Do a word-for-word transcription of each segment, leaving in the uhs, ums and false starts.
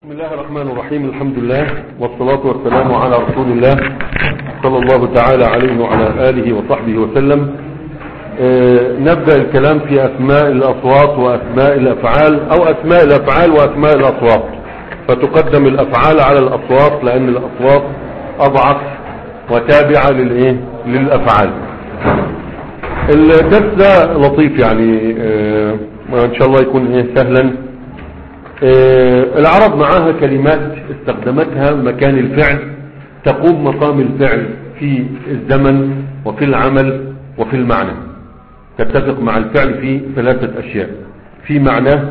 بسم الله الرحمن الرحيم. الحمد لله والصلاة والسلام على رسول الله صلى الله تعالى عليه وعلى آله وصحبه وسلم. آه نبدأ الكلام في أسماء الأصوات وأسماء الأفعال أو أسماء الأفعال وأسماء الأصوات، فتقدم الأفعال على الأصوات لأن الأصوات أضعف وتابعة للإيه للأفعال. الدرس ده لطيف يعني آه إن شاء الله يكون إيه سهلا. آه العرب معاها كلمات استخدمتها مكان الفعل تقوم مقام الفعل في الزمن وفي العمل وفي المعنى، تتفق مع الفعل في ثلاثة أشياء: في معناه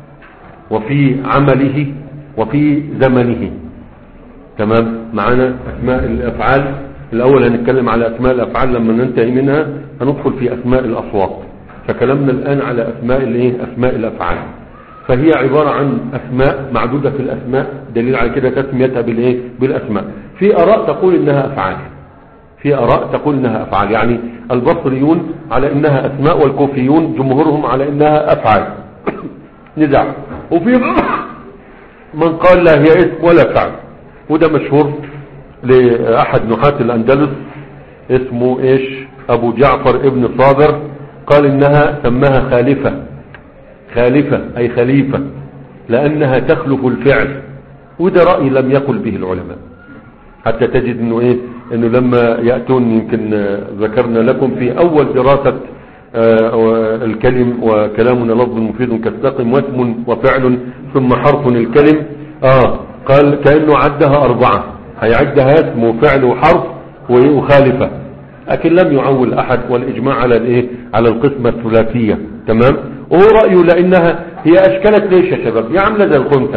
وفي عمله وفي زمنه. تمام. معنا أسماء الأفعال. الأول هنتكلم على أسماء الأفعال، لما ننتهي منها هندخل في أسماء الأصوات. فكلامنا الآن على أسماء الإيه أسماء الأفعال، فهي عبارة عن أسماء معدودة في الأسماء، دليل على كده تسميتها بالإيه بالأسماء. في آراء تقول إنها أفعال، في آراء تقول إنها أفعال، يعني البصريون على إنها أسماء والكوفيون جمهورهم على إنها أفعال. نزاع. وفي من قال لا هي اسم ولا فعل، وده مشهور لأحد نحاة الأندلس اسمه إيش أبو جعفر ابن صابر، قال إنها سماها خالفة، خالفة أي خليفة، لأنها تخلف الفعل. وده رأي لم يقل به العلماء، حتى تجد إنه إيه إنه لما يأتون، يمكن ذكرنا لكم في أول دراسة آه الكلم وكلامنا لفظ مفيد كالساقم واسم وفعل ثم حرف الكلم، آه قال كأنه عدها أربعة، هيعدها اسم وفعل وحرف وخالفة، لكن لم يعول أحد، والإجماع على الإيه على القسمة الثلاثية. تمام. وهو رأيه لأنها هي أشكلت ليش يا شباب؟ هي عاملة زي الخنثى،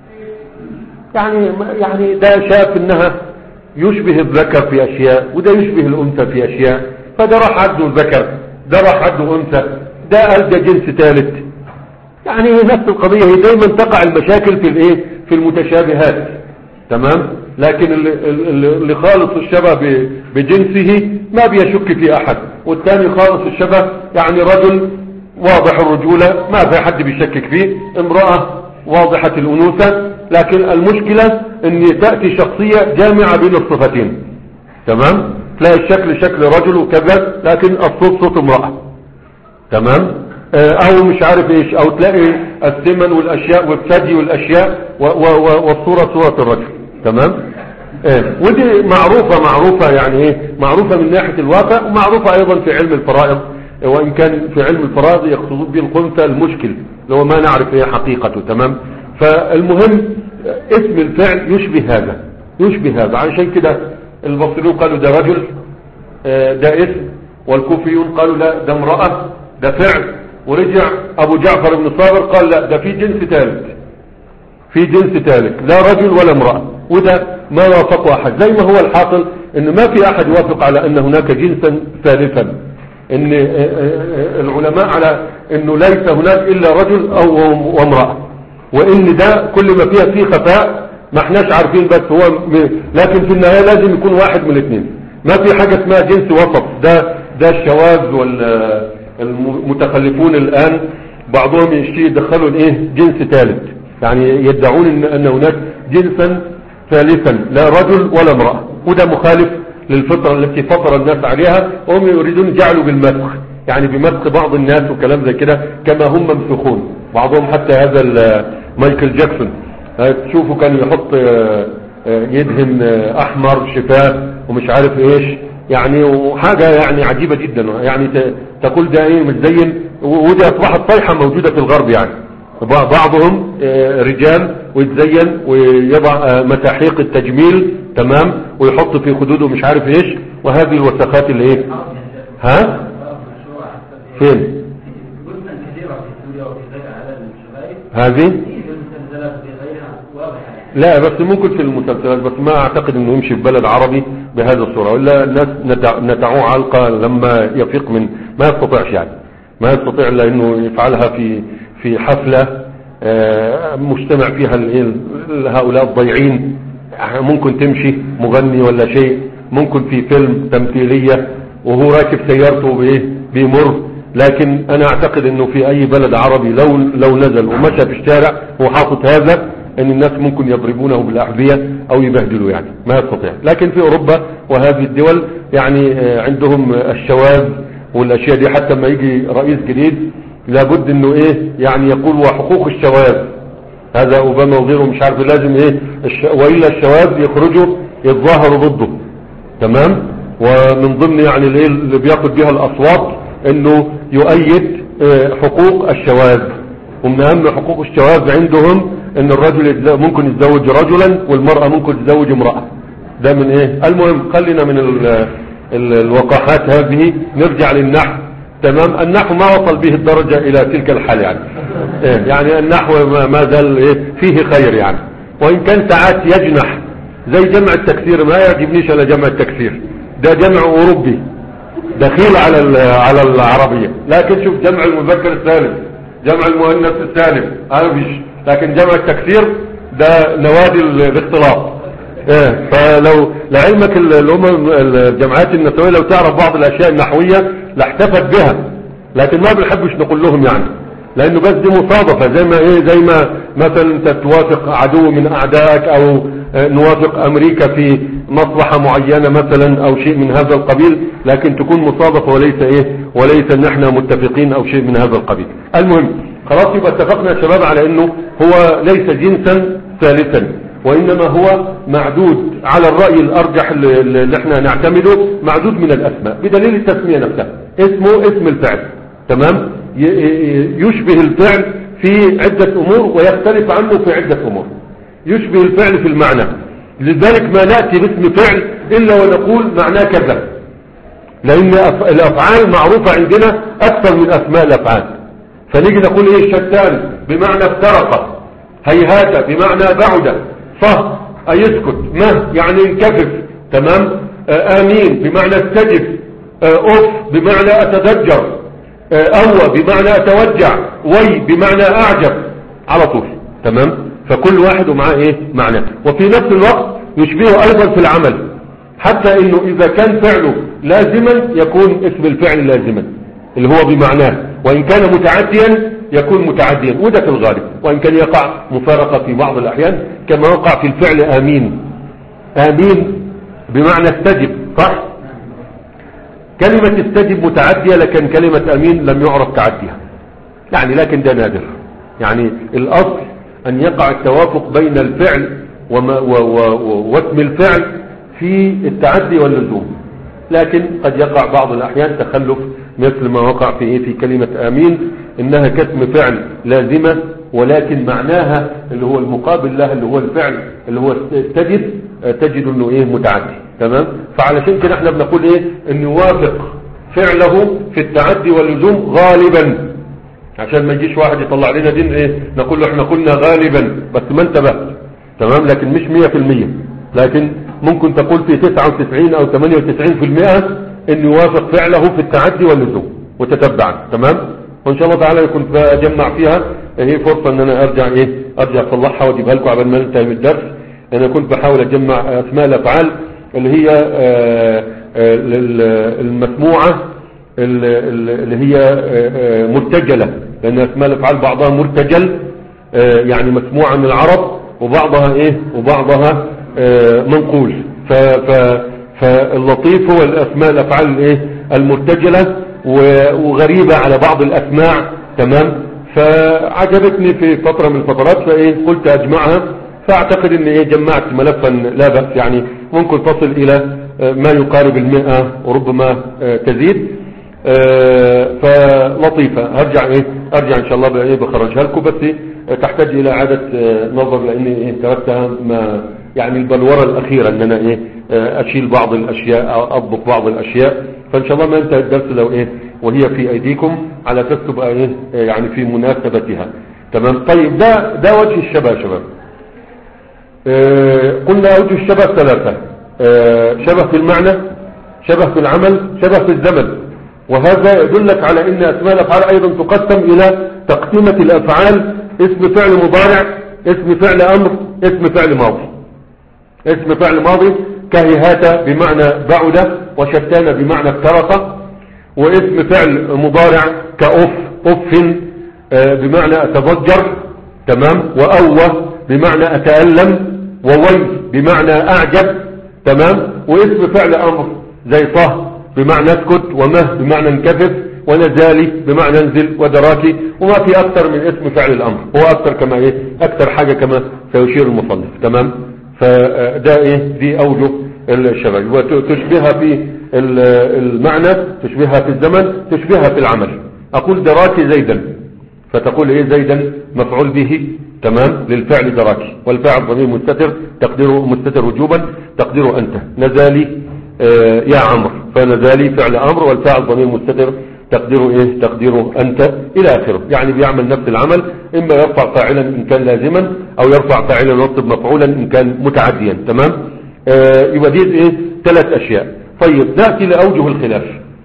يعني يعني ده شاف إنها يشبه الذكر في أشياء وده يشبه الأنثى في أشياء، فده راح عده الذكر، ده راح عده أنثى، ده قال ده جنس ثالث. يعني نفس القضية، هي دايما تقع المشاكل في الإيه في المتشابهات. تمام. لكن اللي, اللي خالص الشبه بجنسه ما بيشك في أحد، والثاني خالص الشبه يعني رجل واضح الرجولة ما في حد بيشكك فيه، امرأة واضحة الأنوثة، لكن المشكلة ان تأتي شخصية جامعة بين الصفتين. تمام. تلاقي الشكل شكل رجل وكذا، لكن الصوت صوت امرأة. تمام. او مش عارف ايش، او تلاقي الثمن والاشياء والثدي والاشياء والصورة صورة الرجل. تمام. ايه ودي معروفة معروفة يعني ايه معروفة من ناحية الواقع، ومعروفة ايضا في علم الفرائض، وإن كان في علم الفرائض يقصدون به الخنثى المشكل لو ما نعرف ايه حقيقته. تمام. فالمهم اسم الفعل يشبه هذا يشبه هذا عشان كده البصريون قالوا ده رجل ده اسم، والكوفيون قالوا لا ده امرأة ده فعل، ورجع أبو جعفر بن صابر قال لا ده في جنس ثالث، في جنس ثالث لا رجل ولا امرأة، وده ما وافقه أحد. زي ما هو الحاصل إن ما في أحد يوافق على أن هناك جنسا ثالثا، ان العلماء على انه ليس هناك الا رجل او وامرأة، وان ده كل ما فيها فيه خفاء ما احناش عارفين، بس هو لكن في النهاية لازم يكون واحد من الاثنين، ما في حاجة اسمها جنس وسط. ده ده الشواذ والمتخلفون الان بعضهم يشتي يدخلوا الايه جنس ثالث، يعني يدعون ان, أن هناك جنسا ثالثا لا رجل ولا امرأة، وده مخالف للفطرة التي فطر الناس عليها، وهم يريدون جعلوا بالمسخ، يعني بمسخ بعض الناس وكلام زي كده كما هم ممسوخون. بعضهم حتى هذا مايكل جاكسون تشوفوا كان يحط يدهن احمر شفاف ومش عارف ايش، يعني وحاجة يعني عجيبة جدا، يعني تقول ده ايه متزين، ودي اصبحت طيحة موجودة في الغرب. يعني بعضهم رجال ويتزين ويضع مساحيق التجميل، تمام، ويحط في خدوده مش عارف ايش، وهذه الوسخات اللي ايه ها فين هذه لا، بس ممكن في المسلسلات، بس ما اعتقد انه يمشي في بلد عربي بهذه الصورة، ولا الناس نتعوه علقة لما يفيق من ما يستطيعش، يعني ما يستطيع الا انه يفعلها في في حفلة مجتمع فيها هؤلاء الضيعين، ممكن تمشي مغني ولا شيء، ممكن في فيلم تمثيلية وهو راكب سيارته بايه بيمر، لكن انا اعتقد انه في اي بلد عربي لو لو نزل ومشى في الشارع وحاطط هذا ان الناس ممكن يضربونه بالاحذية او يبهدلوا يعني ما يستطيع. لكن في اوروبا وهذه الدول يعني عندهم الشواذ والاشياء دي، حتى ما يجي رئيس جديد لابد انه ايه يعني يقول وحقوق الشواذ، هذا اوباما وغيره مش عارف لازم ايه الش... والا الشواذ يخرجوا يتظاهروا ضده. تمام. ومن ضمن يعني الايه اللي بياخد بها الاصوات انه يؤيد حقوق الشواذ، ومن اهم حقوق الشواذ عندهم ان الرجل ممكن يتزوج رجلا والمرأة ممكن تتزوج امرأة. ده من ايه. المهم خلينا من ال... ال... الوقاحات هذه نرجع للنحو. تمام. النحو ما وصل به الدرجة الى تلك الحال يعني إيه يعني النحو ما زال إيه فيه خير يعني، وان كان ساعات يجنح زي جمع التكسير. ما يعجبنيش الا جمع التكسير، ده جمع اوروبي دخيل على على العربية. لكن شوف جمع المذكر السالم، جمع المؤنث السالم هذا فيش، لكن جمع التكسير ده نوادي الاختلاط. ايه فلو لعلمك الامم الجماعات النسوية لو تعرف بعض الاشياء النحوية لاحتفت بها، لكن ما بنحبش نقول لهم يعني، لانه بس دي مصادفة. زي ما ايه زي ما مثلا انت توافق عدو من اعدائك او نوافق امريكا في مصلحة معينة مثلا او شيء من هذا القبيل، لكن تكون مصادفة وليس ايه وليس ان احنا متفقين او شيء من هذا القبيل. المهم خلاص يبقى اتفقنا يا شباب على انه هو ليس جنسا ثالثا، وانما هو معدود على الرأي الارجح اللي احنا نعتمده، معدود من الاسماء بدليل التسمية نفسها. اسمه اسم الفعل. تمام. يشبه الفعل في عدة امور ويختلف عنه في عدة امور. يشبه الفعل في المعنى، لذلك ما نأتي باسم فعل الا ونقول معناه كذا، لان الافعال معروفة عندنا اكثر من اسماء الافعال. فنيجي نقول ايه شتان بمعنى افترق، هيهات بمعنى بعد، صه اي اسكت، مه يعني انكفف. تمام. امين بمعنى استجب، اف بمعنى اتذجر، اوى بمعنى اتوجع، وي بمعنى اعجب على طول. تمام. فكل واحد ومعاه ايه معنى، وفي نفس الوقت يشبهه ايضا في العمل، حتى انه اذا كان فعله لازما يكون اسم الفعل لازما اللي هو بمعناه، وان كان متعديا يكون متعديا، وده في الغالب، وان كان يقع مفارقة في بعض الاحيان كما وقع في الفعل امين. امين بمعنى استجب، صح. كلمة استجب متعدية، لكن كلمة امين لم يعرف تعديها يعني، لكن ده نادر يعني. الاصل ان يقع التوافق بين الفعل وما و و و واسم الفعل في التعدي واللزوم، لكن قد يقع بعض الاحيان تخلف، مثل ما وقع في ايه في كلمة امين، انها كاسم فعل لازمة، ولكن معناها اللي هو المقابل لها اللي هو الفعل اللي هو استجب تجد انه ايه متعدي. تمام. فعلشان كده احنا بنقول ايه ان يوافق فعله في التعدي واللزوم غالبا، عشان ما يجيش واحد يطلع لنا دين ايه نقول له احنا قلنا غالبا بس ما انتبهت. تمام. لكن مش مية في المية، لكن ممكن تقول في تسعة وتسعين او ثمانية وتسعين في المية ان يوافق فعله في التعدي واللزوم وتتبعا. تمام. وان شاء الله تعالى كنت بجمع فيها، هي فرصة ان انا ارجع ايه ارجع اصلحها واجيبها لكم قبل ما ننتهي من الدرس. انا كنت بحاول اجمع اسماء الافعال اللي هي آآ آآ المسموعة اللي هي مرتجلة، لان اسماء الافعال بعضها مرتجل يعني مسموعة من العرب، وبعضها ايه وبعضها منقول. فاللطيف هو الاسماء الافعال الايه المرتجلة وغريبة على بعض الاسماع. تمام. فعجبتني في فترة من الفترات، فايه قلت اجمعها، فاعتقد ان ايه جمعت ملفا لا بأس يعني، ممكن تصل الى ما يقارب المئة وربما تزيد. فلطيفة. هرجع ايه ارجع ان شاء الله بايه بخرجها لكم، بس تحتاج الى اعادة نظر، لاني ايه تركتها ما يعني البلورة الاخيرة ان انا ايه اشيل بعض الاشياء او اضبط بعض الاشياء. فان شاء الله ما انتهى الدرس لو ايه وهي في ايديكم على اساس تبقى ايه يعني في مناسبتها. تمام. طيب ده ده وجه الشبه يا شباب. اه قلنا وجه الشبه ثلاثة، اه شبه في المعنى، شبه في العمل، شبه في الزمن. وهذا يدلك على ان اسماء الافعال ايضا تقسم الى تقسيمة الافعال اسم فعل مضارع، اسم فعل امر، اسم فعل ماضي. اسم فعل ماضي كهيهات بمعنى بعد، وشتان بمعنى افترق. واسم فعل مضارع كأف، أف بمعنى أتضجر. تمام. وأوى بمعنى أتألم، ووي بمعنى أعجب، تمام. واسم فعل أمر زي صه بمعنى اسكت، ومه بمعنى انكفف، ونزالي بمعنى انزل، ودراكي. وما في أكثر من اسم فعل الأمر، هو أكثر كما إيه أكثر حاجة كما سيشير المصنف، تمام. فده إيه دي أوجه الشبه، وتشبهها في المعنى، تشبهها في الزمن، تشبهها في العمل. أقول دراكي زيدا، فتقول إيه زيدا مفعول به، تمام، للفعل دراكي، والفاعل ضمير مستتر تقديره مستتر وجوبا تقديره أنت. نزالي آه يا عمرو، فنزالي فعل أمر والفاعل ضمير مستتر تقديره إيه تقديره أنت إلى آخره. يعني بيعمل نفس العمل، إما يرفع فاعلا إن كان لازما، أو يرفع فاعلا وينصب مفعولا إن كان متعديا، تمام. آه يبقى دي إيه ثلاث أشياء. طيب نأتي لأوجه الخلاف.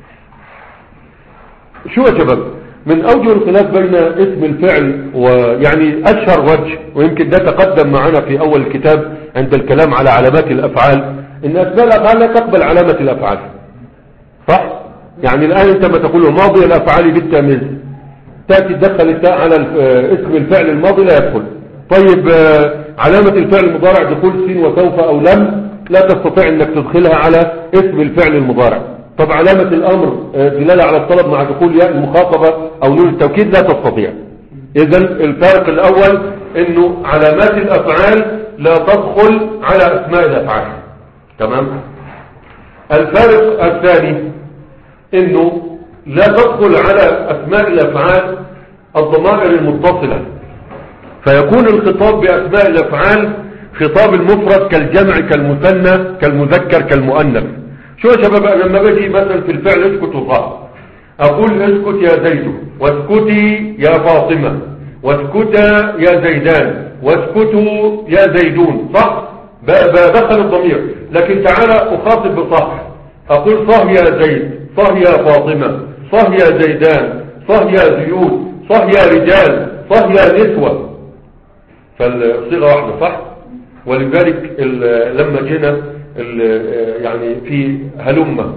شو يا شباب من أوجه الخلاف بين اسم الفعل، ويعني أشهر وجه، ويمكن ده تقدم معنا في أول الكتاب عند الكلام على علامات الأفعال، إن أسماء الأفعال لا تقبل علامة الأفعال، صح؟ يعني الآن أنت ما تقول ماضي الأفعال بالتمييز، تأتي تدخل التاء على اسم الفعل الماضي لا يدخل. طيب علامة الفعل المضارع دخول سين وسوف أو لم، لا تستطيع أنك تدخلها على اسم الفعل المضارع. طب علامة الأمر دلالة على الطلب مع دخول ياء المخاطبة أو نون التوكيد، لا تستطيع. إذن الفارق الأول أنه علامات الأفعال لا تدخل على أسماء الأفعال، تمام. الفارق الثاني أنه لا تدخل على أسماء الأفعال الضمائر المتصلة، فيكون الخطاب بأسماء الأفعال خطاب المفرد كالجمع كالمثنى كالمذكر كالمؤنث. شو يا شباب لما باجي مثلا في الفعل اسكت وصح، اقول اسكت يا زيد، واسكتي يا فاطمة، واسكتا يا زيدان، واسكتوا يا زيدون، صح؟ بدخل الضمير. لكن تعالى اخاطب بصح، اقول صح يا زيد، صح يا فاطمة، صح يا زيدان، صح يا زيود، صح يا رجال، صح يا نسوة، فالصيغة واحدة، صح؟ ولذلك لما جينا يعني في هلمة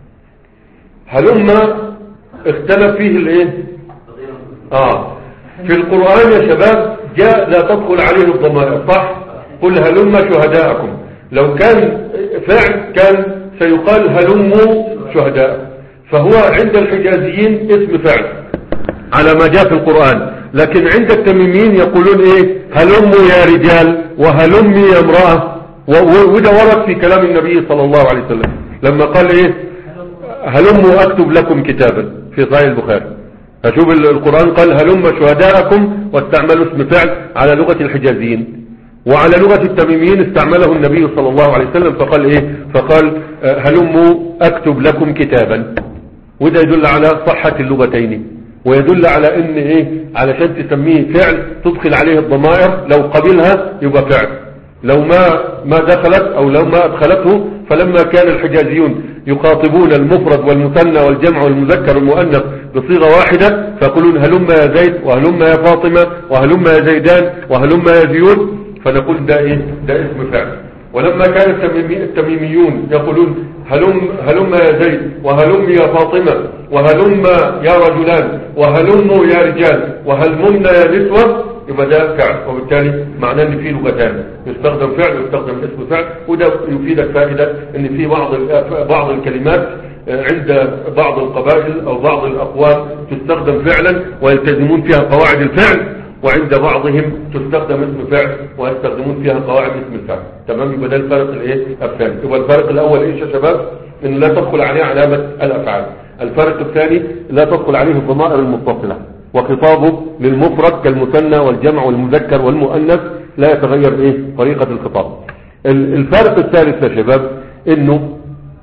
هلمة اختلف فيه الايه اه في القرآن يا شباب جاء لا تدخل عليه الضمائر، صح؟ قل هلم شهداءكم، لو كان فعل كان سيقال هلموا شهداء، فهو عند الحجازيين اسم فعل على ما جاء في القرآن. لكن عند التميميين يقولون ايه هلموا يا رجال، وهلمي يا امرأة، وده ورد في كلام النبي صلى الله عليه وسلم لما قال ايه هلموا اكتب لكم كتابا في صحيح البخاري. فشوف القرآن قال هلم شهداءكم، واستعملوا اسم فعل على لغة الحجازيين، وعلى لغة التميميين استعمله النبي صلى الله عليه وسلم فقال ايه فقال هلموا اكتب لكم كتابا. وده يدل على صحة اللغتين، ويدل على ان ايه علشان تسميه فعل تدخل عليه الضمائر، لو قبلها يبقى فعل، لو ما ما دخلت او لو ما ادخلته. فلما كان الحجازيون يخاطبون المفرد والمثنى والجمع والمذكر والمؤنث بصيغة واحدة، فيقولون هلم يا زيد، وهلم يا فاطمة، وهلم يا زيدان، وهلم يا زيود، فنقول ده ايه ده اسم فعل. ولما كان التميميون يقولون هلم هلم يا زيد، وهلم يا فاطمة، وهلم يا رجلان، وهلم يا رجال، وهلمن يا نسوة، يبقى ده فعل. وبالتالي معناه ان في لغتان، يستخدم فعل ويستخدم اسم فعل. وده يفيدك فائدة ان في بعض بعض الكلمات عند بعض القبائل او بعض الاقوام تستخدم فعلا ويلتزمون فيها قواعد الفعل، وعند بعضهم تستخدم اسم فعل ويستخدمون فيها قواعد اسم الفعل، تمام. يبقى ده الفرق الايه الثاني. يبقى الفرق الاول ايش يا شباب ان لا تدخل عليه علامة الافعال. الفرق الثاني لا تدخل عليه الضمائر المتصلة، وخطابه للمفرد كالمثنى والجمع والمذكر والمؤنث لا يتغير ايه طريقة الخطاب. الفرق الثالث يا شباب انه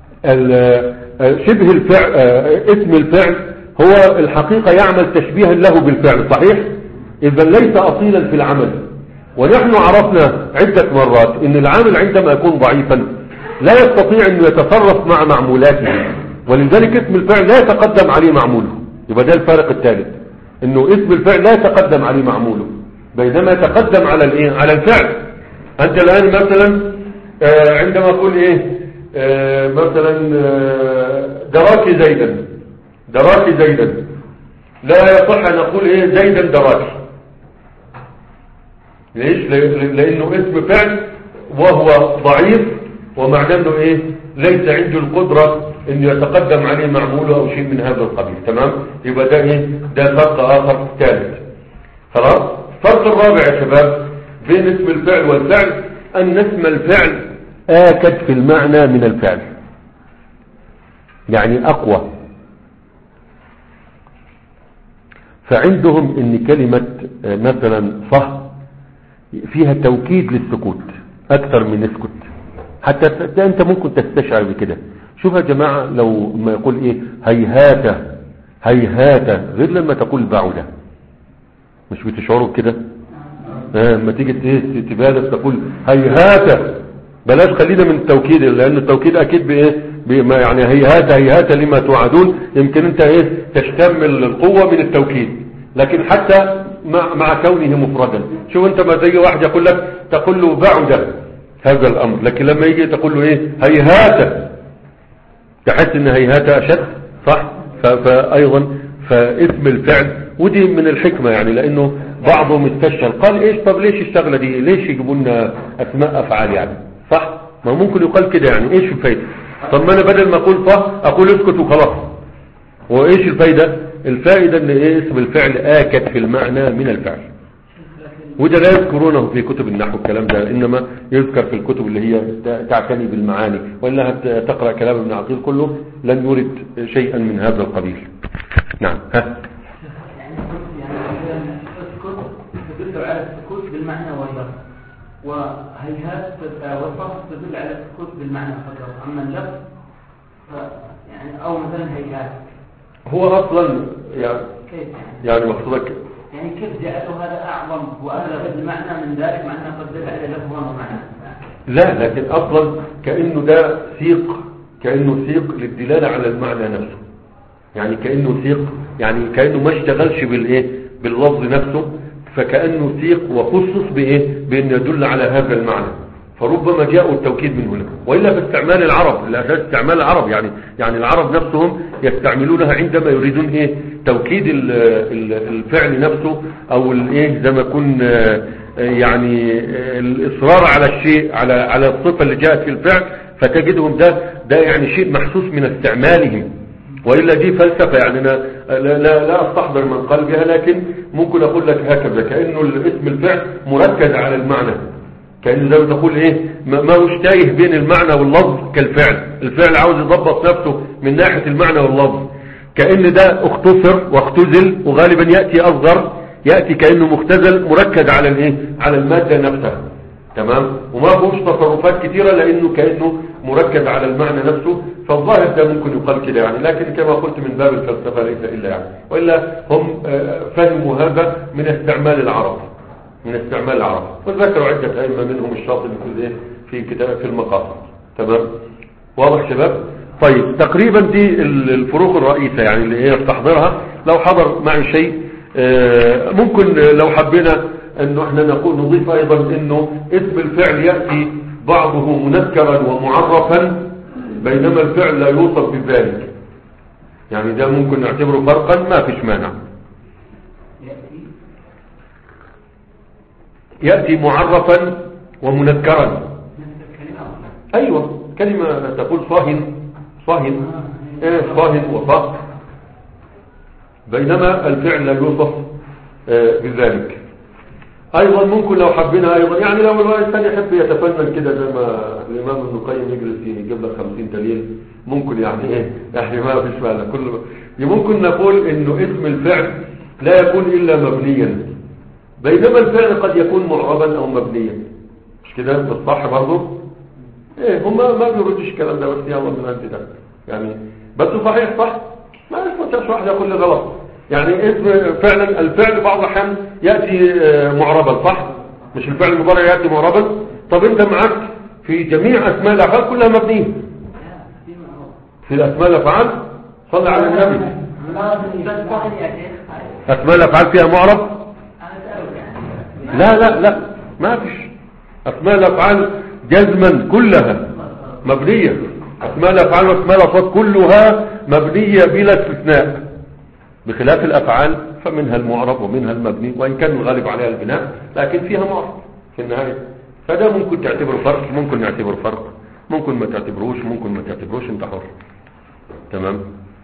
شبه الفعل اسم الفعل هو الحقيقة يعمل تشبيها له بالفعل، صحيح؟ اذا ليس اصيلا في العمل. ونحن عرفنا عدة مرات ان العامل عندما يكون ضعيفا لا يستطيع انه يتصرف مع معمولاته، ولذلك اسم الفعل لا يتقدم عليه معموله. يبقى ده الفارق الثالث، انه اسم الفعل لا يتقدم عليه معموله، بينما يتقدم على الايه على الفعل. انت الان مثلا آه عندما اقول ايه آه مثلا آه دراكي زيدا، دراكي زيدا، لا يصح ان اقول ايه زيدا دراكي، ليش؟ لانه اسم فعل وهو ضعيف، ومعناه انه ايه؟ ليس عنده القدرة انه يتقدم عليه معموله او شيء من هذا القبيل. تمام؟ يبقى ده ايه؟ ده فرق اخر ثالث. خلاص؟ الفرق الرابع يا شباب بين اسم الفعل والفعل ان اسم الفعل آكد في المعنى من الفعل، يعني اقوى. فعندهم ان كلمة مثلا صه فيها توكيد للسكوت اكثر من اسكت، حتى ده انت ممكن تستشعر بكده. شوف يا جماعة، لو ما يقول ايه هيهات هيهات غير لما تقول بعودة، مش بتشعروا بكده؟ اه لما تيجي تبادر تقول هيهات، بلاش خلينا من التوكيد، لان التوكيد اكيد بايه بما يعني هيهات هيهات لما توعدون، يمكن انت ايه تشتمل القوة من التوكيد، لكن حتى مع, مع كونه مفردا. شوف انت ما زي واحد يقول لك تقول له بعودة هذا الامر، لكن لما يجي تقول له ايه هيهات تحس ان هيهات اشد، صح؟ فايضا فاسم الفعل، ودي من الحكمة يعني، لانه بعضهم استشهر قال ايش طب ليش الشغلة دي، ليش يجيبوا لنا اسماء افعال يعني، صح؟ ما ممكن يقال كده يعني، ايش الفايدة؟ طب ما انا بدل ما اقول صح اقول اسكت وخلاص، وايش الفايدة؟ الفائدة ان ايه اسم الفعل آكد في المعنى من الفعل، وده لا يذكرونه في كتب النحو الكلام ده، انما يذكر في الكتب اللي هي تعتني بالمعاني، وإلا تقرأ كلام ابن عقيل كله لن يرد شيئا من هذا القبيل. نعم. ها يعني السكوت تدل على السكوت بالمعنى واللفظ، وهيهات والصف تدل على السكوت بالمعنى فقط، اما اللفظ يعني او مثلا هيهات هو اصلا يعني كيف يعني يعني مقصودك يعني كيف جعلوا هذا اعظم واغلب المعنى من ذلك مع انه قد دل على لفظ ومعنى؟ لا، لكن اصلا كانه ده سيق، كانه سيق للدلاله على المعنى نفسه، يعني كانه سيق، يعني كانه ما اشتغلش بالايه باللفظ نفسه، فكانه سيق وخصص بايه بان يدل على هذا المعنى، فربما جاءوا التوكيد من هنا. والا في استعمال العرب، الاساس استعمال العرب يعني يعني العرب نفسهم يستعملونها عندما يريدون ايه توكيد الفعل نفسه، او الايه زي ما يكون يعني الاصرار على الشيء، على على الصفه اللي جاءت في الفعل، فتجدهم ده ده يعني شيء محسوس من استعمالهم. وإلا دي فلسفة يعني أنا لا, لا, لا أستحضر من قلبها، لكن ممكن أقول لك هكذا، كأنه الاسم الفعل مركز على المعنى، كأنه زي ما تقول إيه ما هوش تايه بين المعنى واللفظ كالفعل، الفعل عاوز يضبط نفسه من ناحية المعنى واللفظ، كأن ده اختصر واختزل، وغالبا يأتي أصغر، يأتي كأنه مختزل مركز على الإيه على المادة نفسها. تمام؟ وما فيهوش تصرفات كثيرة لأنه كأنه مركز على المعنى نفسه، فالظاهر ده ممكن يقال كده يعني، لكن كما قلت من باب الفلسفة ليس إلا يعني، وإلا هم فهموا هذا من استعمال العرب، من استعمال العرب، وذكروا عدة أئمة منهم الشاطبي في الايه في كتاب في المقاصد. تمام؟ واضح شباب؟ طيب تقريبا دي الفروق الرئيسة يعني اللي هي استحضرها. لو حضر معي شيء ممكن لو حبينا انه احنا نقول نضيف ايضا انه اسم الفعل يأتي بعضه منكرا ومعرفا، بينما الفعل لا يوصف بذلك، يعني ده ممكن نعتبره فرقا ما فيش مانع. يأتي معرفا ومنكرا، ايوه كلمة تقول صاهن صاهن ايه صاهن وصاهن، بينما الفعل لا يوصف بذلك. ايضا ممكن لو حبينا ايضا يعني لو الانسان يحب يتفنن كده زي ما الامام ابن القيم يجلس يجيب لك خمسين دليل، ممكن يعني ايه يعني ما فيش معنى كل ممكن نقول انه اسم الفعل لا يكون الا مبنيا، بينما الفعل قد يكون معربا او مبنيا، مش كده بالصح برضه؟ ايه هم ما بيردش الكلام ده، بس يلا من انت ده يعني بس صحيح صح، ما يفتحش واحد يقول لي غلط يعني. اسم فعلا الفعل بعض الاحيان ياتي معربا، صح؟ مش الفعل المضارع ياتي معربا. طب انت معك في جميع اسماء الافعال كلها مبنيه، في الاسماء الافعال صلى على النبي اسماء الافعال فيها معرب؟ لا لا لا ما فيش، اسماء الافعال جزما كلها مبنيه، اسماء الافعال واسماء الافعال كلها مبنيه بلا استثناء، بخلاف الأفعال فمنها المعرب ومنها المبني، وإن كان الغالب عليها البناء لكن فيها معرب في النهاية. فده ممكن تعتبره فرق، ممكن نعتبر فرق، ممكن ما تعتبروش، ممكن ما تعتبروش، انت حر. تمام.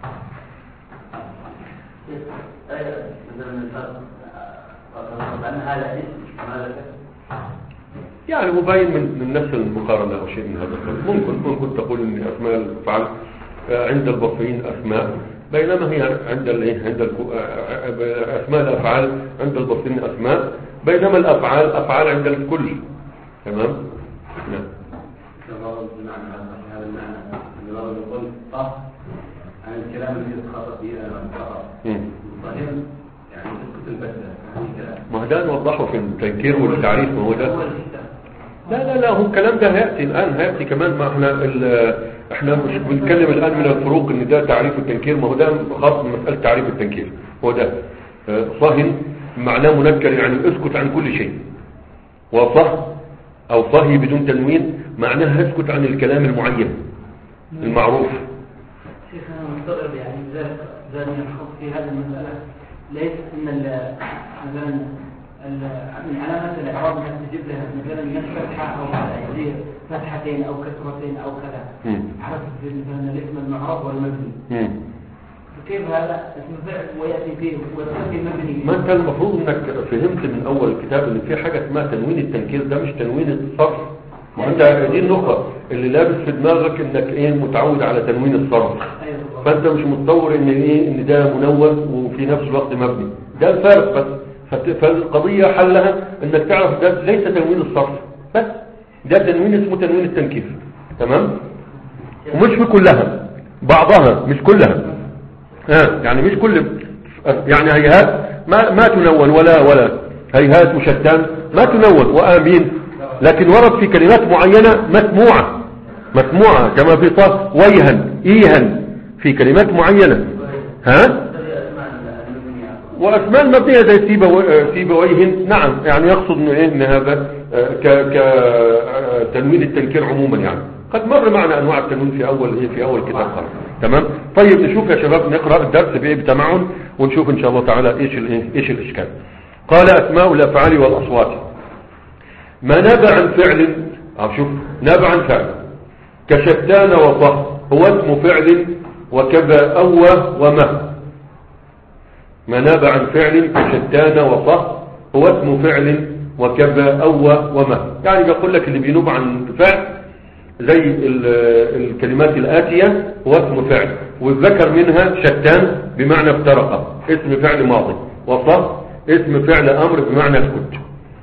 يعني مبين من من نفس المقارنة أو شيء من هذا القبيل. ممكن ممكن تقول إن أسماء الأفعال عند البصريين أسماء، بينما هي عند الايه عند أسماء الأفعال عند البصريين أسماء، بينما الأفعال أفعال عند الكل. تمام. نعم. هذا المعنى اللي هو يقول طه عن الكلام اللي يتخاطب به الخطأ صحيح، يعني تسكت البتة. ما ده نوضحه في التنكير والتعريف. ما هو ده لا لا لا هو الكلام ده هيأتي الآن، هيأتي كمان. ما احنا احنا مش بنتكلم الآن من الفروق ان ده تعريف التنكير، ما هو ده خاص بمسألة تعريف التنكير. هو ده صهن معناه منكر، يعني اسكت عن كل شيء. وصه او صهي بدون تنوين معناها اسكت عن الكلام المعين المعروف. شيخ انا مستغرب يعني ذلك ذلك الخوف في هذه المسألة ليس ان مثلا من علامات الاعراب انك تجيب لها مثلا فتحه او يصير فتحتين او كسرتين او كذا، عرفت مثلا الاسم المعرب والمبني. فكيف هذا اسم فعل وياتي فيه وياتي مبني؟ ما انت المفروض انك فهمت من اول الكتاب ان في حاجه اسمها تنوين التنكير، ده مش تنوين الصرف. ما انت دي النقطه اللي لابس في دماغك انك ايه متعود على تنوين الصرف. أيوة. فانت مش متصور ان ايه ان ده منون وفي نفس الوقت مبني، ده الفرق بس. فالقضية حلها انك تعرف ده ليس تنوين الصرف بس، ده تنوين اسمه تنوين التنكير. تمام. ومش في كلها، بعضها مش كلها. ها يعني مش كل يعني هيهات ما ما تنون ولا ولا هيهات وشتان ما تنون وآمين، لكن ورد في كلمات معينة مسموعة مسموعة كما في صف ويهن إيهن في كلمات معينة. ها وأسماء المبنية زي سيبويهن. نعم يعني يقصد ان هذا كتنوين التنكير عموما، يعني قد مر معنا انواع التنوين في اول ايه في اول كتاب خالص. تمام. طيب نشوف يا شباب، نقرأ الدرس بايه بتمعن ونشوف ان شاء الله تعالى ايش الايه ايش الاشكال. قال اسماء الافعال والاصوات ما نابع عن فعل. اه شوف نابع عن فعل كشتان وصه هو اسم فعل وكذا اوى وما. ما نابع عن فعل كشتان وصه هو اسم فعل وكذا اوى وما. يعني بيقول لك اللي بينوب عن فعل زي الكلمات الآتية هو اسم فعل، والذكر منها شتان بمعنى افترق اسم فعل ماضي، وصه اسم فعل امر بمعنى اسكت،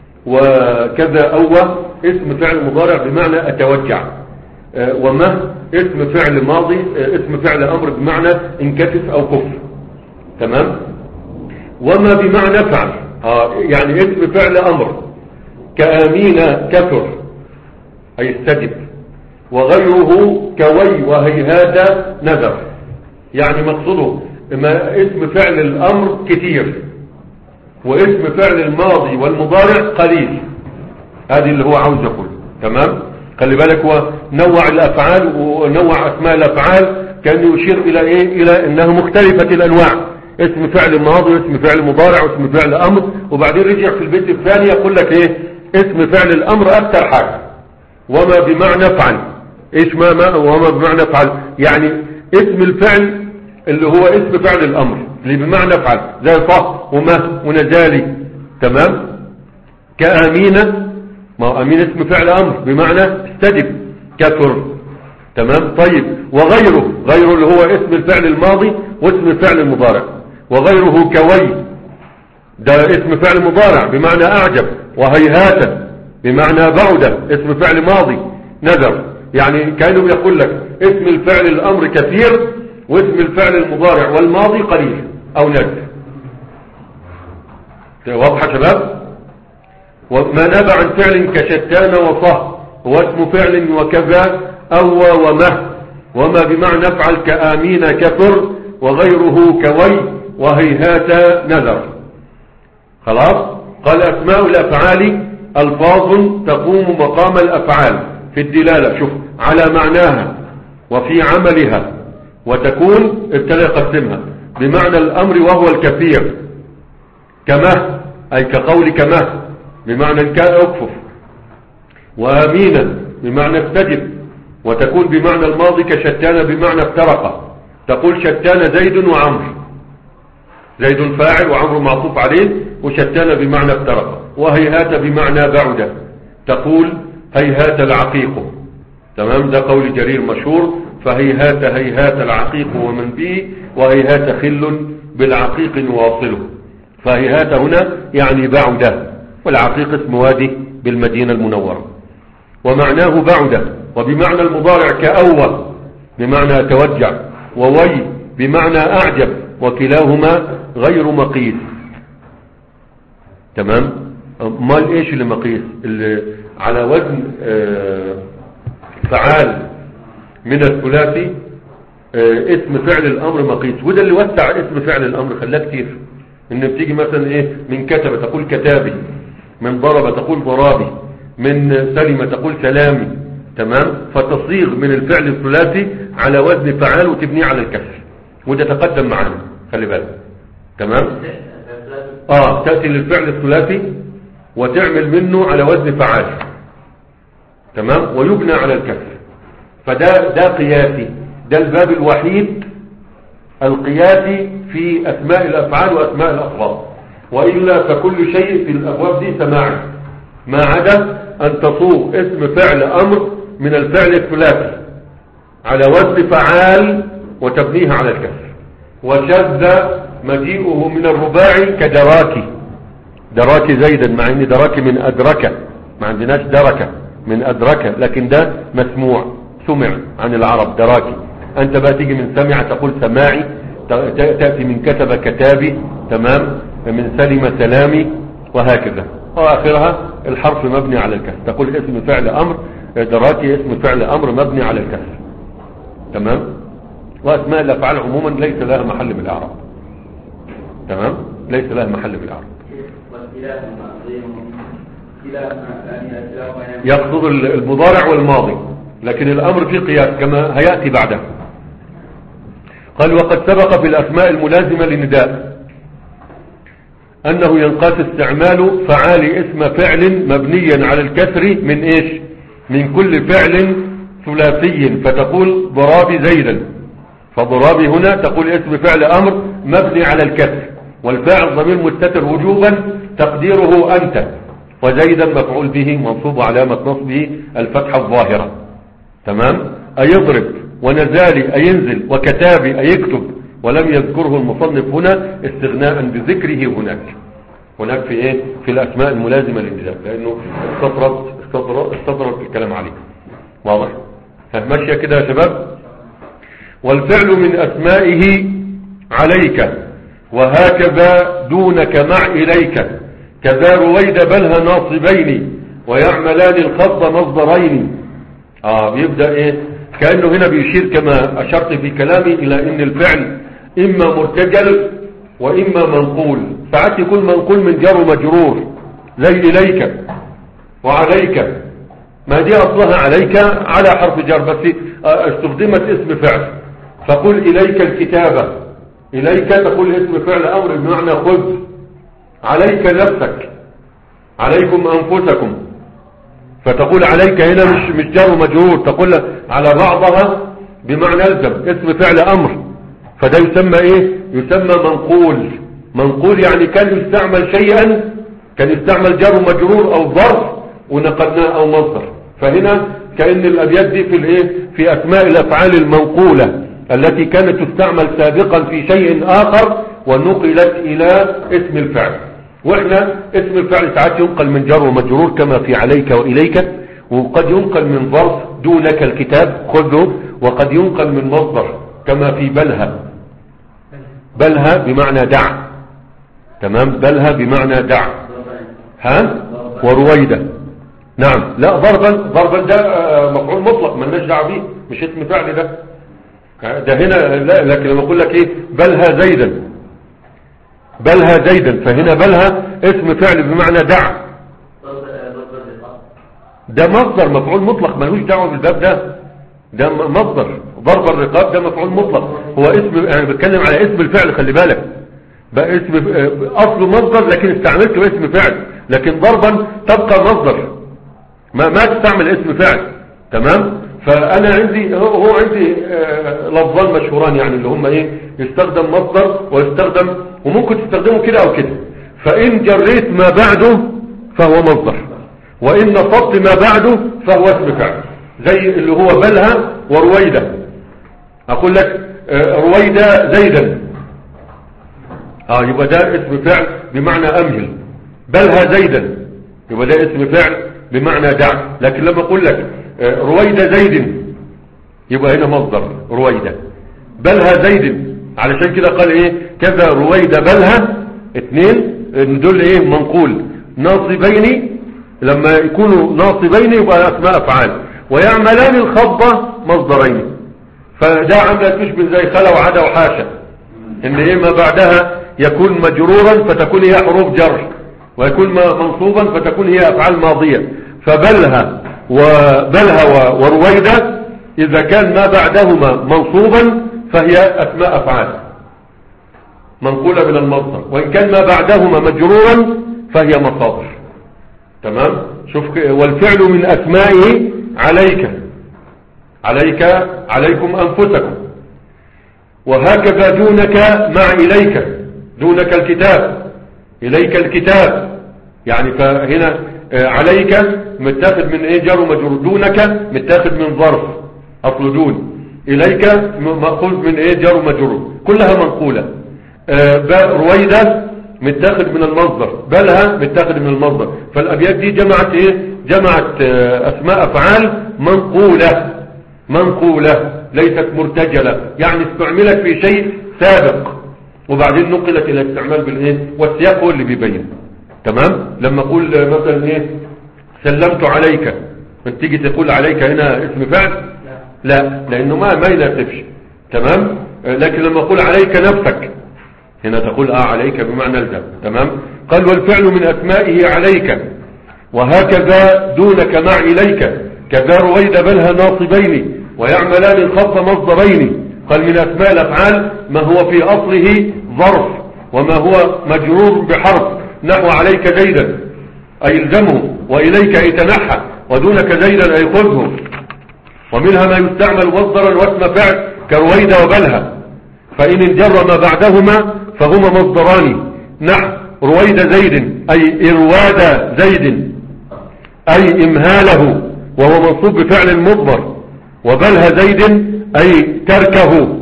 وكذا اوى اسم فعل مضارع بمعنى اتوجع، وما اسم فعل ماضي اسم فعل امر بمعنى انكتف او كف. تمام. وما بمعنى فعل آه يعني اسم فعل امر كآمين كثر اي استجب، وغيره كوي وهيهات نذر. يعني مقصوده ما اسم فعل الامر كثير واسم فعل الماضي والمضارع قليل، هذه اللي هو عاوز يقول. تمام. خلي بالك هو نوع الافعال ونوع اسماء الافعال كان يشير الى ايه الى انها مختلفة الانواع، اسم فعل ماضي واسم فعل مضارع واسم فعل امر، وبعدين رجع في البيت الثاني يقول لك ايه اسم فعل الامر اكثر حاجة. وما بمعنى فعل ايش ما, ما وما بمعنى فعل يعني اسم الفعل اللي هو اسم فعل الامر اللي بمعنى فعل زي صح وما ونزالي. تمام. كآمين ما هو امين اسم فعل امر بمعنى استجب كثر. تمام. طيب وغيره غيره اللي هو اسم الفعل الماضي واسم الفعل المضارع، وغيره كوي ده اسم فعل مضارع بمعنى اعجب، وهيهات بمعنى بعد اسم فعل ماضي نذر. يعني كانوا يقول لك اسم الفعل الامر كثير واسم الفعل المضارع والماضي قليل او نذر. واضحة شباب. وما نابع عن فعل كشتان وصه هو اسم فعل وكذا اوى ومه، وما بمعنى افعل كآمين كثر، وغيره كوي وهيهات نذر. خلاص. قال اسماء الافعال الفاظ تقوم مقام الافعال في الدلالة شوف على معناها وفي عملها، وتكون ابتدى يقسمها بمعنى الأمر وهو الكثير، كمه أي كقول كمه بمعنى اكفف، وامينا بمعنى استجب، وتكون بمعنى الماضي كشتان بمعنى افترق. تقول شتان زيد وعمر، زيد فاعل وعمر معطوف عليه، وشتان بمعنى افترق. وهيهات بمعنى بعد، تقول هيهات العقيق. تمام، ده قول جرير مشهور، فهيهات هيهات العقيق ومن به، وهيهات خل بالعقيق واصله. فهيهات هنا يعني بعد، والعقيق اسم وادي بالمدينة المنورة، ومعناه بعد. وبمعنى المضارع كأول بمعنى توجع، ووي بمعنى أعجب، وكلاهما غير مقيس. تمام. مال ايش اللي مقيس؟ اللي على وزن فعال من الثلاثي اسم فعل الامر مقيس. وده اللي وسع اسم فعل الامر خلاه كتير، ان بتيجي مثلا ايه من كتب تقول كتابي، من ضرب تقول ضرابي، من سلم تقول سلامي. تمام. فتصيغ من الفعل الثلاثي على وزن فعال وتبنيه على الكسر، وده تقدم معنا خلي بالك. تمام. اه تأتي للفعل الثلاثي وتعمل منه على وزن فعال، تمام، ويبنى على الكسر. فده ده قياسي، ده الباب الوحيد القياسي في أسماء الأفعال وأسماء الألفاظ. وإلا فكل شيء في الأبواب دي سماعي، ما عدا أن تصوغ اسم فعل أمر من الفعل الثلاثي على وزن فعال وتبنيها على الكسر. وشذ مجيئه من الرباعي كدراكي، دراكي زيدا، مع ان دراكي من أدركة، ما عندناش دركة من أدركة، لكن ده مسموع سمع عن العرب دراكي. أنت بقى تيجي من سمع تقول سماعي، تأتي من كتب كتابي، تمام، من سلم سلامي، وهكذا. وآخرها الحرف مبني على الكسر، تقول اسم فعل أمر دراكي، اسم فعل أمر مبني على الكسر. تمام. وأسماء الأفعال عموما ليس لها محل من الإعراب. تمام، ليس لها محل من الإعراب. يقصد المضارع والماضي، لكن الأمر في قياس كما هيأتي بعده. قال وقد سبق في الأسماء الملازمة للنداء أنه ينقاس استعمال فعال اسم فعل مبنيا على الكسر من إيش؟ من كل فعل ثلاثي، فتقول ضرابي زيدا، فضرابي هنا تقول اسم فعل أمر مبني على الكسر، والفاعل ضمير مستتر وجوبا تقديره أنت، وزيدا مفعول به منصوب علامة نصبه الفتحة الظاهرة. تمام. أيضرب ونزالي أينزل وكتابي أيكتب، ولم يذكره المصنف هنا استغناء بذكره هناك هناك في ايه في الأسماء الملازمة للنداء، لأنه استطرد استطرد استطرد الكلام عليه. واضح؟ ماشية كده يا شباب. والفعل من أسمائه عليك، وهكذا دونك مع إليك، كذا رويد بلها ناصبين، ويعملان الخفض مصدرين. اه بيبدأ ايه كأنه هنا بيشير كما أشرت في كلامي إلى أن الفعل إما مرتجل وإما منقول. ساعات يكون منقول من جر ومجرور زي إليك وعليك، ما دي أصلها عليك على حرف جر، بس استخدمت اسم فعل، فقل إليك الكتابة، إليك تقول اسم فعل أمر بمعنى خذ، عليك نفسك، عليكم أنفسكم، فتقول عليك هنا مش مش جار ومجرور، تقول على بعضها بمعنى الزم اسم فعل أمر، فده يسمى ايه يسمى منقول. منقول يعني كان يستعمل شيئا، كان يستعمل جار ومجرور او ظرف ونقلناه او مصدر. فهنا كأن الابيات دي في الايه في اسماء الافعال المنقولة التي كانت تستعمل سابقا في شيء اخر ونقلت الى اسم الفعل. واحنا اسم الفعل ساعات ينقل من جار ومجرور كما في عليك واليك، وقد ينقل من ظرف دونك الكتاب خذه، وقد ينقل من مصدر كما في بلها. بلها بمعنى دع، تمام، بلها بمعنى دع. ها ورويدة نعم. لا ضربا ضربا ده مفعول مطلق مالناش دعوه بيه، مش اسم فعل ده ده هنا. لا لكن لما اقول لك ايه بلها زيدا، بلها زيدا، فهنا بلها اسم فعل بمعنى دع، ده مصدر مفعول مطلق ملوش دعوه بالباب ده، ده مصدر. ضرب الرقاب ده مفعول مطلق، هو اسم، يعني بتكلم على اسم الفعل، خلي بالك بقى اسم اصله مصدر لكن استعملته اسم فعل، لكن ضربا تبقى مصدر، ما ما تستعمل اسم فعل. تمام. فانا عندي هو, هو عندي لفظان مشهوران يعني اللي هم ايه، يستخدم مصدر ويستخدم، وممكن تستخدمه كده او كده. فان جريت ما بعده فهو مصدر، وان نصبت ما بعده فهو اسم فعل، زي اللي هو بلها ورويدة. اقول لك رويدة زيدا، اه يبقى ده اسم فعل بمعنى امهل. بلها زيدا يبقى ده اسم فعل بمعنى دع. لكن لما اقول لك رويدة زيد يبقى هنا مصدر رويدة. بلها زيد علشان كده قال ايه كذا رويدة بلها، اثنين دول ايه منقول ناصبين، لما يكونوا ناصبين يبقى اسماء افعال، ويعملان الخضة مصدرين. فده عملة تشبه زي خلا وعدا وحاشا، ان ايه ما بعدها يكون مجرورا فتكون هي حروف جر، ويكون منصوبا فتكون هي افعال ماضية. فبلها وبلها ورويدة اذا كان ما بعدهما منصوبا فهي اسماء افعال منقولة من المصدر، وان كان ما بعدهما مجرورا فهي مصادر. تمام. شوف، والفعل من اسمائه عليك، عليك عليكم انفسكم. وهكذا دونك مع اليك، دونك الكتاب، اليك الكتاب، يعني فهنا عليك متاخد من ايه جر ومجرور، دونك متاخد من ظرف اصل دون، اليك ماخوذ من ايه جر ومجرور، كلها منقولة. رويدة متاخد من المصدر، بلها متاخد من المصدر. فالابيات دي جمعت ايه جمعت اسماء افعال منقولة، منقولة ليست مرتجلة، يعني استعملت في شيء سابق وبعدين نقلت الى استعمال بالايه، والسياق هو اللي بيبين. تمام. لما اقول مثلا ايه سلمت عليك، تيجي تقول عليك هنا اسم فعل؟ لا، لانه ما ما يناسبش. تمام. لكن لما اقول عليك نفسك هنا تقول اه عليك بمعنى الزم. تمام. قال والفعل من اسمائه عليك، وهكذا دونك مع اليك، كذا رويد بلها ناصبين، ويعملان الخط مصدرين. قال من اسماء الافعال ما هو في اصله ظرف، وما هو مجرور بحرف، نحو عليك زيدا اي الزمه، واليك اي تنحى، ودونك زيدا اي خذه. ومنها ما يستعمل مصدرا واسم فعل كرويد وبلها، فان انجر ما بعدهما فهما مصدران، نحو رويد زيد اي ارواد زيد اي امهاله وهو منصوب بفعل مضمر، وبلها زيد اي تركه.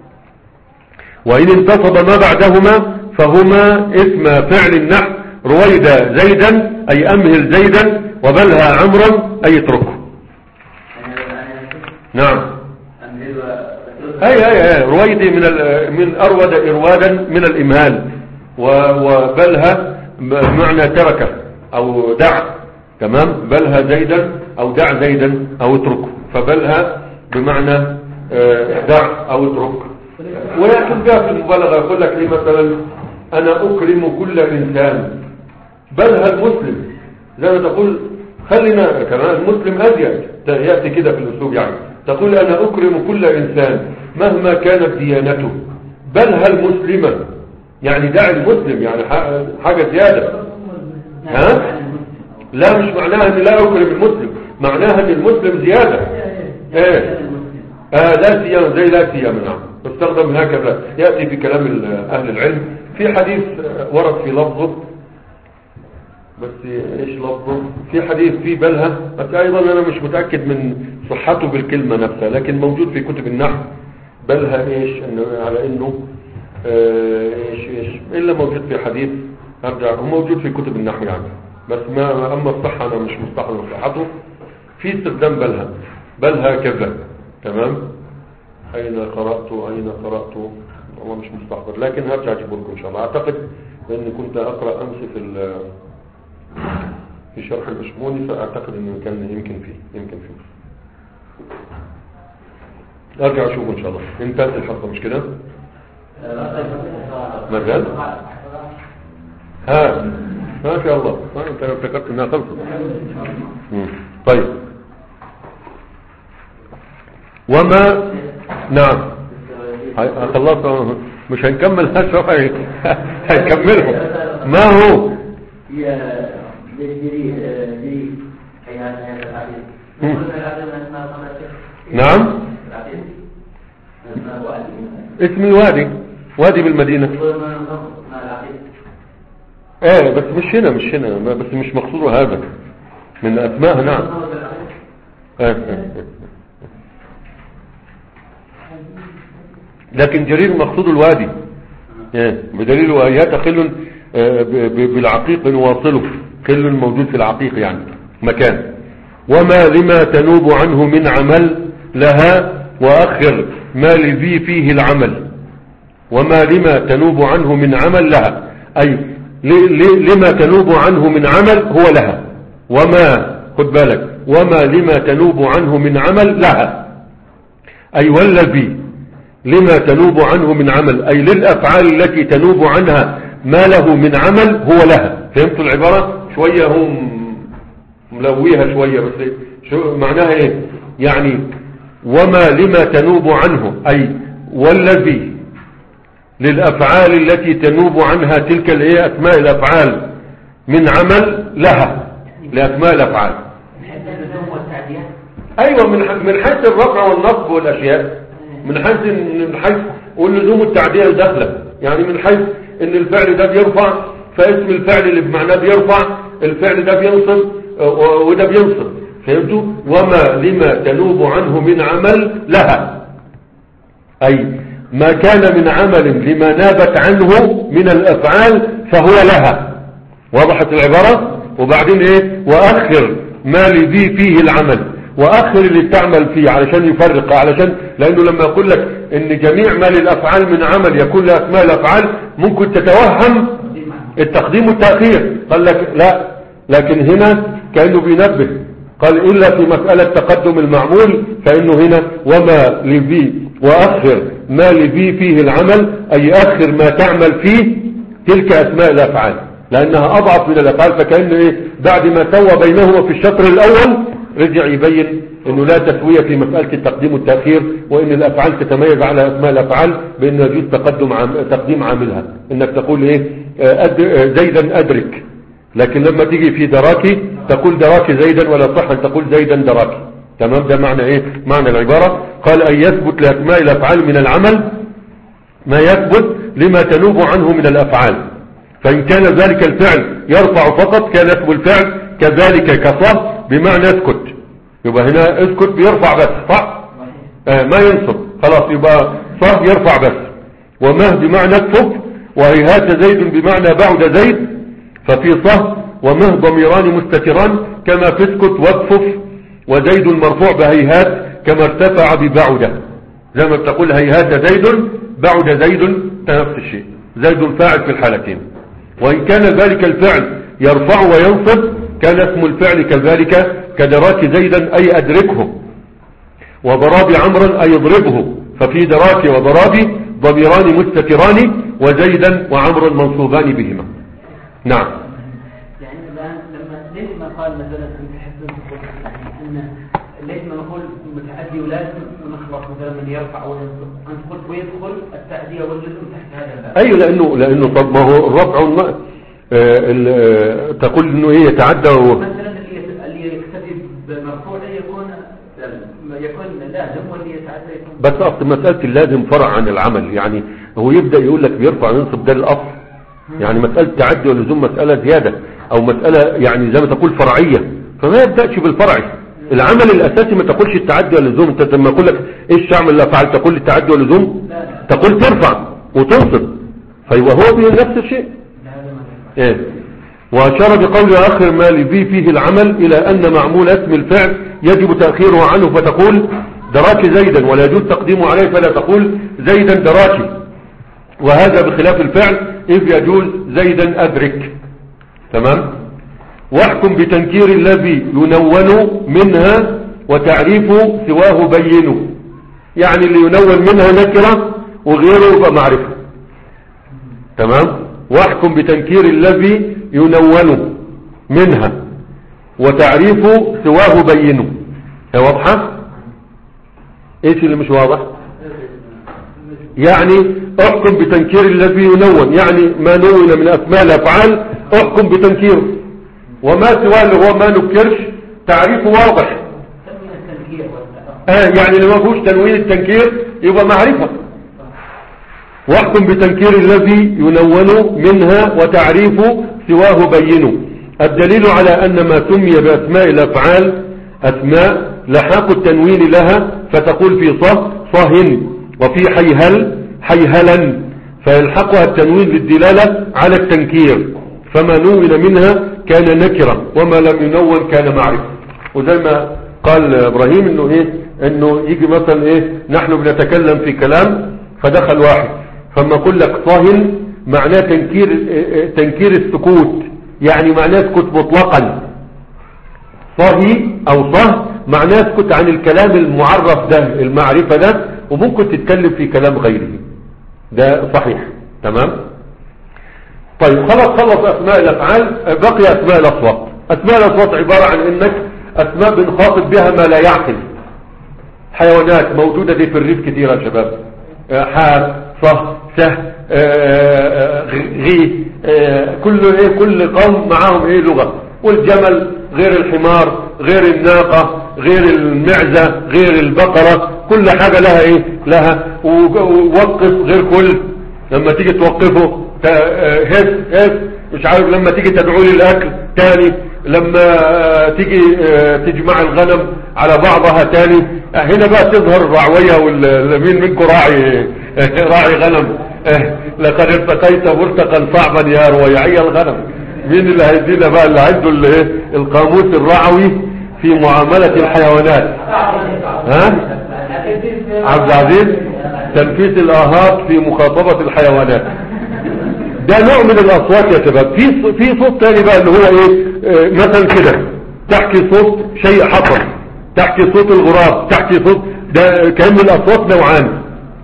وان انتصب ما بعدهما فهما اسم فعل، نحو رويد زيدا اي امهل زيدا، وبلها عمرا اي اتركه. نعم. اي اي اي رويدي من من ارود اروادا من الامهال، وبلها بمعنى تركه او دع. تمام. بلها زيدا او دع زيدا او اتركه، فبلها بمعنى دع او اترك. ولكن جاء في المبالغه يقول لك ليه مثلا انا اكرم كل انسان، بلها المسلم، زي ما تقول خلينا كمان المسلم ازيد، ياتي كده في الاسلوب، يعني تقول انا اكرم كل انسان مهما كانت ديانته، بلها المسلمة، يعني دع المسلم، يعني حاجة زيادة. ها؟ لا، مش معناها ان لا اكرم المسلم، معناها ان المسلم زيادة. ايه آه لا سيما، زي لا سيما. نعم. تستخدم هكذا، يأتي في كلام اهل العلم. في حديث ورد في لفظه، بس ايش لفظه؟ في حديث في بلها، بس ايضا انا مش متأكد من صحته بالكلمة نفسها، لكن موجود في كتب النحو. بلها ايش إنه على انه آه ايش ايش الا موجود في حديث، ارجع هو موجود في كتب النحو يعني، بس ما اما الصحة انا مش مستحضر صحته. في استخدام بلها، بلها كذا. تمام. اين قرأت اين قرأت والله مش مستحضر، لكن هرجع اجيبه لكم ان شاء الله. اعتقد لاني كنت اقرأ امس في في شرح الاشموني، فاعتقد انه كان يمكن فيه يمكن فيه ارجع اشوفه ان شاء الله. انتهت الحلقة مش كده؟ ما زال؟ ها ما شاء الله. انت افتكرت انها خلصت. طيب وما نعم خلاص مش هنكمل هالشرح هنكمله. ما هو هي للجري جري حيان هذا نعم اسم الوادي وادي بالمدينة ايه بس مش هنا مش هنا بس مش مقصوده هذا من اسمائها. نعم ايه لكن جرير مقصود الوادي ايه بدليل وآيات خل بالعقيق نواصله خل موجود في العقيق يعني مكان. وما لما تنوب عنه من عمل لها وأخر ما لذي فيه العمل. وما لما تنوب عنه من عمل لها أي لما تنوب عنه من عمل هو لها. وما خد بالك وما لما تنوب عنه من عمل لها أي والذي لما تنوب عنه من عمل أي للأفعال التي تنوب عنها ما له من عمل هو لها. فهمتوا العبارة شوية هم ملويها شوية بس شو معناها ايه يعني وما لما تنوب عنه أي والذي للأفعال التي تنوب عنها تلك الايه أسماء الأفعال من عمل لها لأسماء الأفعال. أيوة من حيث الرفع والنصب والأشياء من حيث من حيث واللزوم التعدية داخله يعني من حيث ان الفعل ده بيرفع فاسم الفعل اللي بمعناه بيرفع الفعل ده بينصب وده بينصب. فهمتوا؟ وما لما تنوب عنه من عمل لها أي ما كان من عمل لما نابت عنه من الأفعال فهو لها. وضحت العبارة؟ وبعدين ايه وأخر ما لذي فيه العمل وأخر اللي تعمل فيه علشان يفرق علشان لأنه لما يقول لك ان جميع ما للأفعال من عمل يكون لأسماء الأفعال ممكن تتوهم التقديم والتأخير. قال لك لا لكن هنا كأنه بينبه قال إلا في مسألة تقدم المعمول فإنه هنا وما لذي وأخر ما لذي فيه العمل أي أخر ما تعمل فيه تلك أسماء الأفعال لأنها أضعف من الأفعال. فكأنه إيه بعد ما سوى بينهما في الشطر الأول رجع يبين أنه لا تسوية في مسألة التقديم والتأخير وأن الأفعال تتميز على أسماء الأفعال بأن يجوز تقدم عام تقديم عاملها انك تقول ايه أد... زيدا أدرك لكن لما تيجي في دراكي تقول دراكي زيدا ولا صح أن تقول زيدا دراكي. تمام ده معنى ايه معنى العبارة. قال أن يثبت لأسماء الأفعال من العمل ما يثبت لما تنوب عنه من الأفعال فإن كان ذلك الفعل يرفع فقط كان اسم الفعل كذلك كصه بمعنى اسكت يبقى هنا اسكت بيرفع بس صح آه ما ينصب خلاص يبقى صه يرفع بس. ومه بمعنى اكفف وهيهات زيد بمعنى بعد زيد ففي صه ومه ضميران مستتران كما في اسكت واكفف وزيد المرفوع بهيهات كما ارتفع ببعده زي ما بتقول هيهات زيد بعد زيد نفس الشيء زيد فاعل في الحالتين. وإن كان ذلك الفعل يرفع وينصب كان اسم الفعل كذلك كدراك زيدا أي أدركه وضراب عمرا أي يضربه ففي دراك وضرابي ضميران مستتران وزيدا وعمرا منصوبان بهما. نعم يعني الآن لما ليش ما قال مثلا أن تحسن أن ليش ما نقول متعدي ولازم ونخلص مثلا من يرفع وينصب أن تقول ويدخل التعدية واللزم تحت هذا الباب. أيوة لأنه لأنه طب ما هو الرفع والنصب آه تقول انه ايه يتعدى و... مثلا اللي يكتفي بمرفوع يكون يكون لازم واللي يتعدى يكون بس اصل مسألة اللازم فرع عن العمل يعني هو يبدأ يقول لك بيرفع وينصب ده الاصل يعني مسألة تعدي ولزوم مسألة زيادة او مسألة يعني زي ما تقول فرعية فما يبدأش بالفرعي. العمل الاساسي ما تقولش التعدي واللزوم. انت لما اقول لك ايش تعمل اللي فعل تقول التعدي واللزوم تقول ترفع وتنصب فيبقى هو بنفس الشيء ايه. واشار بقول اخر ما لذي فيه العمل الى ان معمول اسم الفعل يجب تأخيره عنه فتقول دراكي زيدا ولا يجوز تقديمه عليه فلا تقول زيدا دراكي وهذا بخلاف الفعل اذ يجوز زيدا ادرك. تمام. واحكم بتنكير الذي ينون منها وتعريفه سواه بينه يعني اللي ينون منها نكرة وغيره يبقى معرفة. تمام. واحكم بتنكير الذي ينون منها وتعريفه سواه بينه. هي واضحة ايش اللي مش واضح؟ يعني احكم بتنكير الذي ينون، يعني ما نون من اسماء الافعال احكم بتنكيره، وما سوى اللي هو ما نكرش تعريفه واضح. اه يعني لما فيهوش تنوين التنكير يبقى معرفة. واحكم بتنكير الذي ينون منها وتعريفه سواه بينه. الدليل على ان ما سمي باسماء الافعال اسماء لحاق التنوين لها، فتقول في صه صهن، وفي حيهل حيهلا، فيلحقها التنوين للدلالة على التنكير، فما نون منها كان نكرا وما لم ينون كان معرفة. وزي ما قال ابراهيم انه ايه، انه يجي مثلا ايه، نحن بنتكلم في كلام فدخل واحد، فما اقول لك صهن معناه تنكير تنكير السكوت، يعني معناه اسكت مطلقا. صهي او صه معناه اسكت عن الكلام المعرف ده المعرفة ده، وممكن تتكلم في كلام غيره، ده صحيح. تمام. طيب خلاص خلص اسماء الافعال، بقي اسماء الاصوات. اسماء الاصوات عبارة عن انك اسماء بنخاطب بها ما لا يعقل. حيوانات موجودة دي في الريف كثيرة يا شباب، حاء صه سه غي، كل ايه كل قوم معاهم ايه لغة، والجمل غير الحمار غير الناقة غير المعزة غير البقرة، كل حاجة لها ايه لها. ووقف غير كل، لما تيجي توقفه هس هس مش عارف، لما تيجي تدعو للأكل تاني، لما تيجي تجمع الغنم على بعضها تاني. هنا بقى تظهر الرعوية، والمين منكم راعي راعي غنم؟ لقد ارتقيت مرتقا صعبا يا رويعي الغنم. مين اللي هيدينا بقى اللي عنده القاموس الرعوي في معاملة الحيوانات؟ ها؟ عبد العزيز، تنفيذ الآهات في مخاطبة الحيوانات. ده نوع من الأصوات يا شباب. في في صوت تاني بقى اللي هو ايه، اه مثلا كده تحكي صوت شيء حصل، تحكي صوت الغراب، تحكي صوت، ده كأن الأصوات نوعان.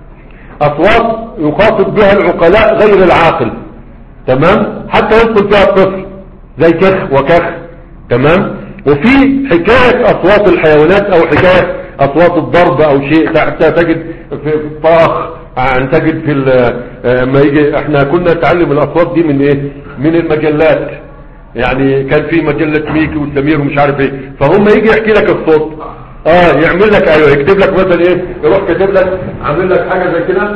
أصوات يخاطب بها العقلاء غير العاقل، تمام، حتى يدخل فيها الطفل زي كخ وكخ، تمام. وفي حكاية أصوات الحيوانات أو حكاية أصوات الضرب أو شيء، حتى تجد في الطاخ، عن تجد في ما يجي. احنا كنا نتعلم الأصوات دي من ايه، من المجلات، يعني كان في مجلة ميكي والسمير ومش عارف ايه، فهم يجي يحكي لك الصوت، اه يعمل لك ايوه، يكتب لك مثلا ايه، يروح كاتب لك عامل لك حاجة زي كده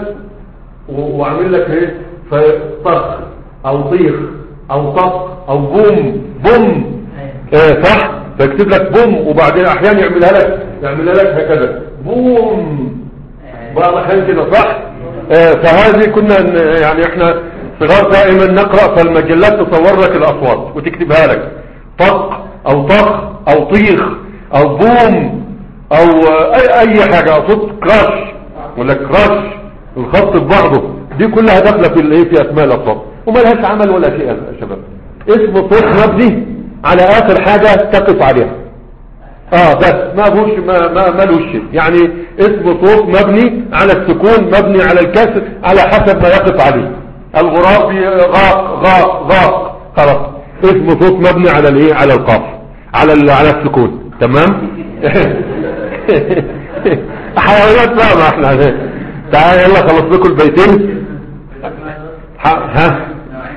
وعامل لك ايه، فطخ او طيخ او طق او بوم بوم، اه صح، فيكتب لك بوم، وبعدين احيانا يعملها لك يعملها لك هكذا بوم، بعض احيان كده صح. اه فهذه كنا يعني احنا صغار دائما نقرأ، فالمجلات تصور لك الاصوات وتكتبها لك، طق او طخ او طيخ او بوم او اي, أي حاجة، صوت كراش ولا كراش، الخط ببعضه، دي كلها داخله في الايه، في اسماء الاصوات، وما لهاش عمل ولا شيء يا شباب. اسم صوت مبني على اخر حاجة تقف عليها، اه بس ما فيهوش ما ما مالوش شيء، يعني اسم صوت مبني على السكون، مبني على الكسر، على حسب ما يقف عليه. الغراب غاق غاق غاق، خلاص اسم صوت مبني على الايه، على القاف، على على السكون، تمام. حيوانات بقى، ما احنا تعال يلا خلص لكم البيتين. ها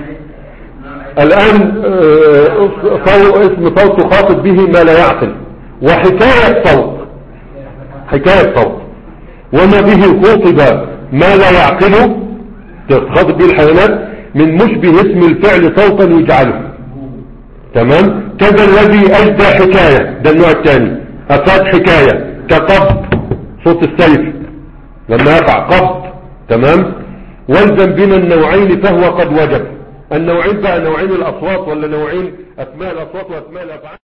الآن اسم صوت يخاطب به ما لا يعقل، وحكاية صوت، حكاية صوت وما به خاطب ما لا يعقله، تخاطب به الحيوانات، من مشبه اسم الفعل صوتا يجعله، تمام. كذا الذي أجدى حكاية، ده النوع الثاني، أفاد حكاية كقبض، صوت السيف لما يقع قبض، تمام. والزم بنا النوعين فهو قد وجب. النوعين بقى نوعين الأصوات ولا نوعين أسماء الأصوات وأسماء الأفعال؟